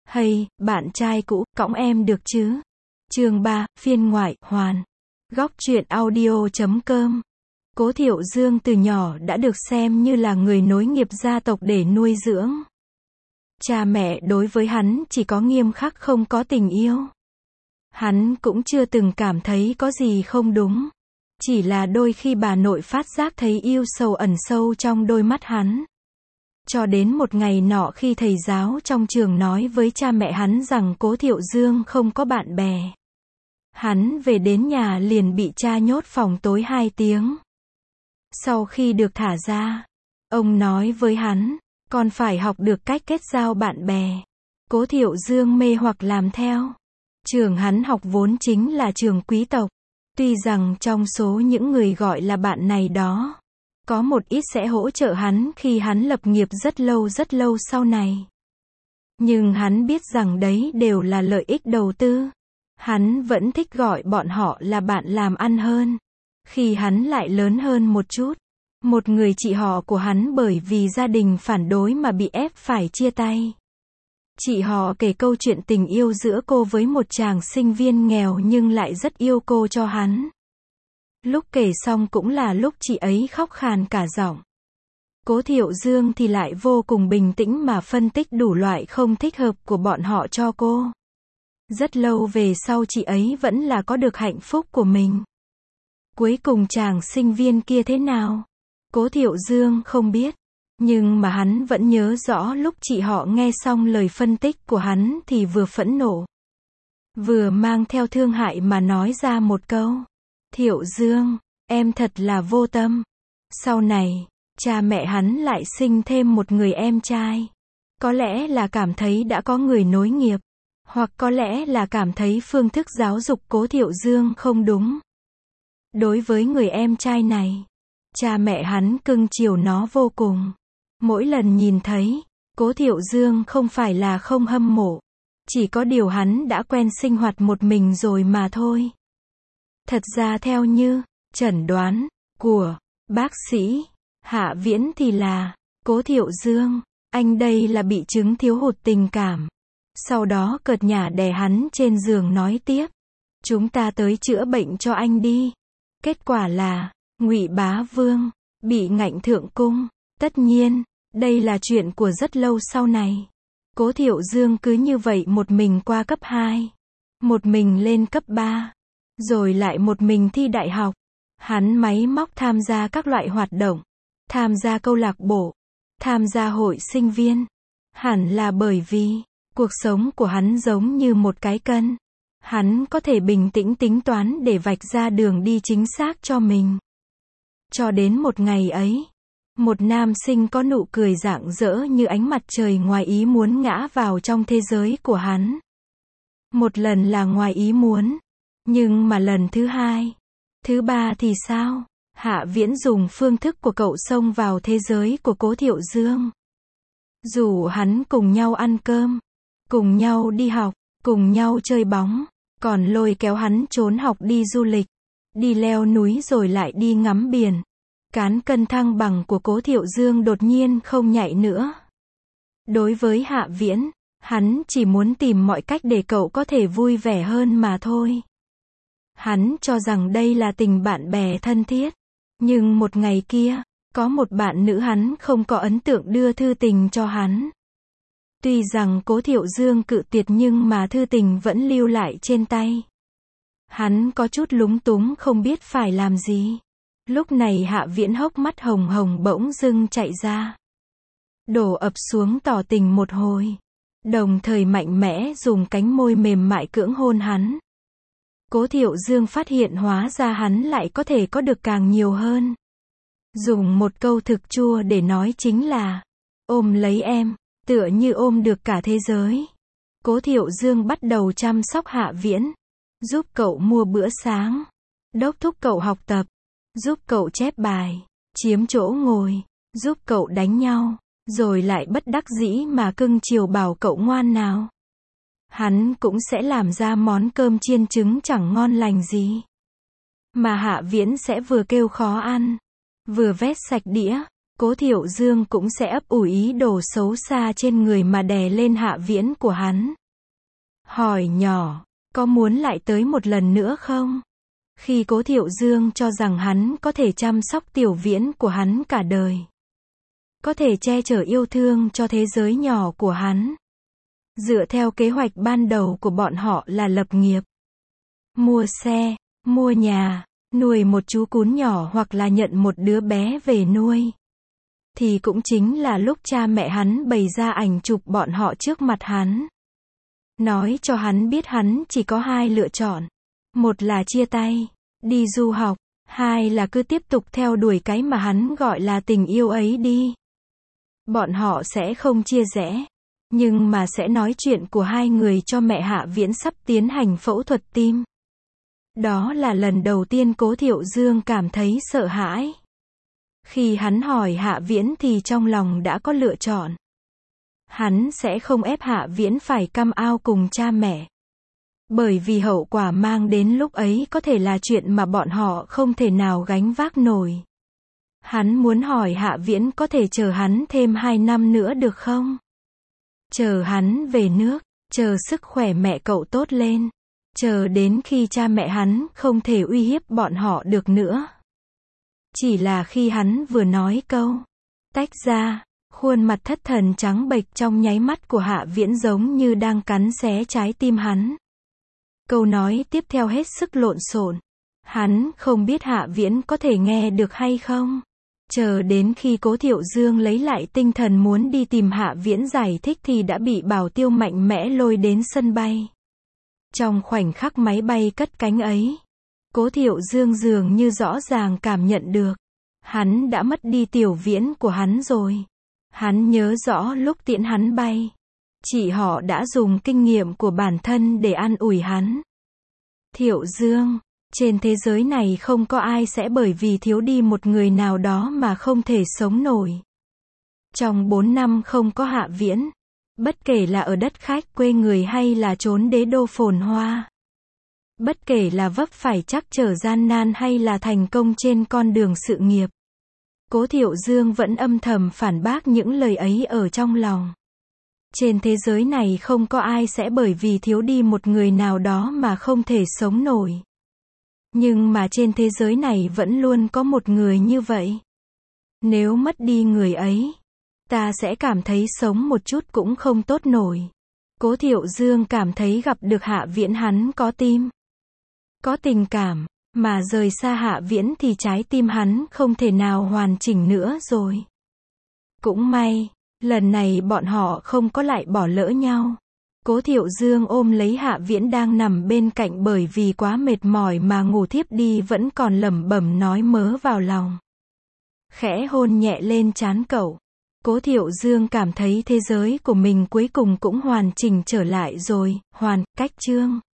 Hay, bạn trai cũ, cõng em được chứ? Chương 3, phiên ngoại, hoàn. Góc truyện audio.com. Cố Thiệu Dương từ nhỏ đã được xem như là người nối nghiệp gia tộc để nuôi dưỡng. Cha mẹ đối với hắn chỉ có nghiêm khắc không có tình yêu. Hắn cũng chưa từng cảm thấy có gì không đúng. Chỉ là đôi khi bà nội phát giác thấy yêu sầu ẩn sâu trong đôi mắt hắn. Cho đến một ngày nọ khi thầy giáo trong trường nói với cha mẹ hắn rằng Cố Thiệu Dương không có bạn bè. Hắn về đến nhà liền bị cha nhốt phòng tối 2 tiếng. Sau khi được thả ra, ông nói với hắn, con phải học được cách kết giao bạn bè. Cố Thiệu Dương mê hoặc làm theo. Trường hắn học vốn chính là trường quý tộc. Tuy rằng trong số những người gọi là bạn này đó, có một ít sẽ hỗ trợ hắn khi hắn lập nghiệp rất lâu sau này. Nhưng hắn biết rằng đấy đều là lợi ích đầu tư. Hắn vẫn thích gọi bọn họ là bạn làm ăn hơn. Khi hắn lại lớn hơn một chút, một người chị họ của hắn bởi vì gia đình phản đối mà bị ép phải chia tay. Chị họ kể câu chuyện tình yêu giữa cô với một chàng sinh viên nghèo nhưng lại rất yêu cô cho hắn. Lúc kể xong cũng là lúc chị ấy khóc khàn cả giọng. Cố Thiệu Dương thì lại vô cùng bình tĩnh mà phân tích đủ loại không thích hợp của bọn họ cho cô. Rất lâu về sau chị ấy vẫn là có được hạnh phúc của mình. Cuối cùng chàng sinh viên kia thế nào? Cố Thiệu Dương không biết. Nhưng mà hắn vẫn nhớ rõ lúc chị họ nghe xong lời phân tích của hắn thì vừa phẫn nộ, vừa mang theo thương hại mà nói ra một câu. Thiệu Dương, em thật là vô tâm. Sau này, cha mẹ hắn lại sinh thêm một người em trai. Có lẽ là cảm thấy đã có người nối nghiệp. Hoặc có lẽ là cảm thấy phương thức giáo dục Cố Thiệu Dương không đúng. Đối với người em trai này, cha mẹ hắn cưng chiều nó vô cùng. Mỗi lần nhìn thấy, Cố Thiệu Dương không phải là không hâm mộ. Chỉ có điều hắn đã quen sinh hoạt một mình rồi mà thôi. Thật ra theo như chẩn đoán của bác sĩ Hạ Viễn thì là, Cố Thiệu Dương, anh đây là bị chứng thiếu hụt tình cảm. Sau đó cợt nhả đè hắn trên giường nói tiếp, chúng ta tới chữa bệnh cho anh đi. Kết quả là, Ngụy Bá Vương bị ngạnh thượng cung. Tất nhiên, đây là chuyện của rất lâu sau này. Cố Thiệu Dương cứ như vậy một mình qua cấp 2, một mình lên cấp 3, rồi lại một mình thi đại học. Hắn máy móc tham gia các loại hoạt động, tham gia câu lạc bộ, tham gia hội sinh viên. Hẳn là bởi vì cuộc sống của hắn giống như một cái cân. Hắn có thể bình tĩnh tính toán để vạch ra đường đi chính xác cho mình. Cho đến một ngày ấy, một nam sinh có nụ cười rạng rỡ như ánh mặt trời ngoài ý muốn ngã vào trong thế giới của hắn. Một lần là ngoài ý muốn, nhưng mà lần thứ 2, thứ 3 thì sao? Hạ Viễn dùng phương thức của cậu xông vào thế giới của Cố Thiệu Dương. Rủ hắn cùng nhau ăn cơm, cùng nhau đi học, cùng nhau chơi bóng, còn lôi kéo hắn trốn học đi du lịch, đi leo núi rồi lại đi ngắm biển. Cán cân thăng bằng của Cố Thiệu Dương đột nhiên không nhạy nữa. Đối với Hạ Viễn, hắn chỉ muốn tìm mọi cách để cậu có thể vui vẻ hơn mà thôi. Hắn cho rằng đây là tình bạn bè thân thiết. Nhưng một ngày kia, có một bạn nữ hắn không có ấn tượng đưa thư tình cho hắn. Tuy rằng Cố Thiệu Dương cự tuyệt nhưng mà thư tình vẫn lưu lại trên tay. Hắn có chút lúng túng không biết phải làm gì. Lúc này Hạ Viễn hốc mắt hồng hồng bỗng dưng chạy ra. Đổ ập xuống tỏ tình một hồi. Đồng thời mạnh mẽ dùng cánh môi mềm mại cưỡng hôn hắn. Cố Thiệu Dương phát hiện hóa ra hắn lại có thể có được càng nhiều hơn. Dùng một câu thực chua để nói chính là, ôm lấy em, tựa như ôm được cả thế giới. Cố Thiệu Dương bắt đầu chăm sóc Hạ Viễn, giúp cậu mua bữa sáng, đốc thúc cậu học tập, giúp cậu chép bài, chiếm chỗ ngồi, giúp cậu đánh nhau, rồi lại bất đắc dĩ mà cưng chiều bảo cậu ngoan nào. Hắn cũng sẽ làm ra món cơm chiên trứng chẳng ngon lành gì. Mà Hạ Viễn sẽ vừa kêu khó ăn, vừa vét sạch đĩa. Cố Thiệu Dương cũng sẽ ấp ủ ý đồ xấu xa trên người mà đè lên Hạ Viễn của hắn. Hỏi nhỏ, có muốn lại tới một lần nữa không? Khi Cố Thiệu Dương cho rằng hắn có thể chăm sóc Tiểu Viễn của hắn cả đời, có thể che chở yêu thương cho thế giới nhỏ của hắn. Dựa theo kế hoạch ban đầu của bọn họ là lập nghiệp, mua xe, mua nhà, nuôi một chú cún nhỏ hoặc là nhận một đứa bé về nuôi. Thì cũng chính là lúc cha mẹ hắn bày ra ảnh chụp bọn họ trước mặt hắn. Nói cho hắn biết hắn chỉ có hai lựa chọn. Một là chia tay, đi du học. Hai là cứ tiếp tục theo đuổi cái mà hắn gọi là tình yêu ấy đi. Bọn họ sẽ không chia rẽ, nhưng mà sẽ nói chuyện của hai người cho mẹ Hạ Viễn sắp tiến hành phẫu thuật tim. Đó là lần đầu tiên Cố Thiệu Dương cảm thấy sợ hãi. Khi hắn hỏi Hạ Viễn thì trong lòng đã có lựa chọn. Hắn sẽ không ép Hạ Viễn phải căm ao cùng cha mẹ. Bởi vì hậu quả mang đến lúc ấy có thể là chuyện mà bọn họ không thể nào gánh vác nổi. Hắn muốn hỏi Hạ Viễn có thể chờ hắn thêm 2 năm nữa được không? Chờ hắn về nước, chờ sức khỏe mẹ cậu tốt lên, chờ đến khi cha mẹ hắn không thể uy hiếp bọn họ được nữa. Chỉ là khi hắn vừa nói câu tách ra, khuôn mặt thất thần trắng bệch trong nháy mắt của Hạ Viễn giống như đang cắn xé trái tim hắn. Câu nói tiếp theo hết sức lộn xộn. Hắn không biết Hạ Viễn có thể nghe được hay không. Chờ đến khi Cố Thiệu Dương lấy lại tinh thần muốn đi tìm Hạ Viễn giải thích thì đã bị Bảo Tiêu mạnh mẽ lôi đến sân bay. Trong khoảnh khắc máy bay cất cánh ấy, Cố Thiệu Dương dường như rõ ràng cảm nhận được, hắn đã mất đi Tiểu Viễn của hắn rồi. Hắn nhớ rõ lúc tiễn hắn bay, chị họ đã dùng kinh nghiệm của bản thân để an ủi hắn. Thiệu Dương, trên thế giới này không có ai sẽ bởi vì thiếu đi một người nào đó mà không thể sống nổi. Trong 4 năm không có Hạ Viễn, bất kể là ở đất khách quê người hay là trốn đế đô phồn hoa, bất kể là vấp phải trắc trở gian nan hay là thành công trên con đường sự nghiệp, Cố Thiệu Dương vẫn âm thầm phản bác những lời ấy ở trong lòng. Trên thế giới này không có ai sẽ bởi vì thiếu đi một người nào đó mà không thể sống nổi. Nhưng mà trên thế giới này vẫn luôn có một người như vậy. Nếu mất đi người ấy, ta sẽ cảm thấy sống một chút cũng không tốt nổi. Cố Thiệu Dương cảm thấy gặp được Hạ Viễn hắn có tim, có tình cảm, mà rời xa Hạ Viễn thì trái tim hắn không thể nào hoàn chỉnh nữa rồi. Cũng may, lần này bọn họ không có lại bỏ lỡ nhau. Cố Thiệu Dương ôm lấy Hạ Viễn đang nằm bên cạnh bởi vì quá mệt mỏi mà ngủ thiếp đi vẫn còn lẩm bẩm nói mớ vào lòng. Khẽ hôn nhẹ lên trán cậu. Cố Thiệu Dương cảm thấy thế giới của mình cuối cùng cũng hoàn chỉnh trở lại rồi. Hoàn, cách chương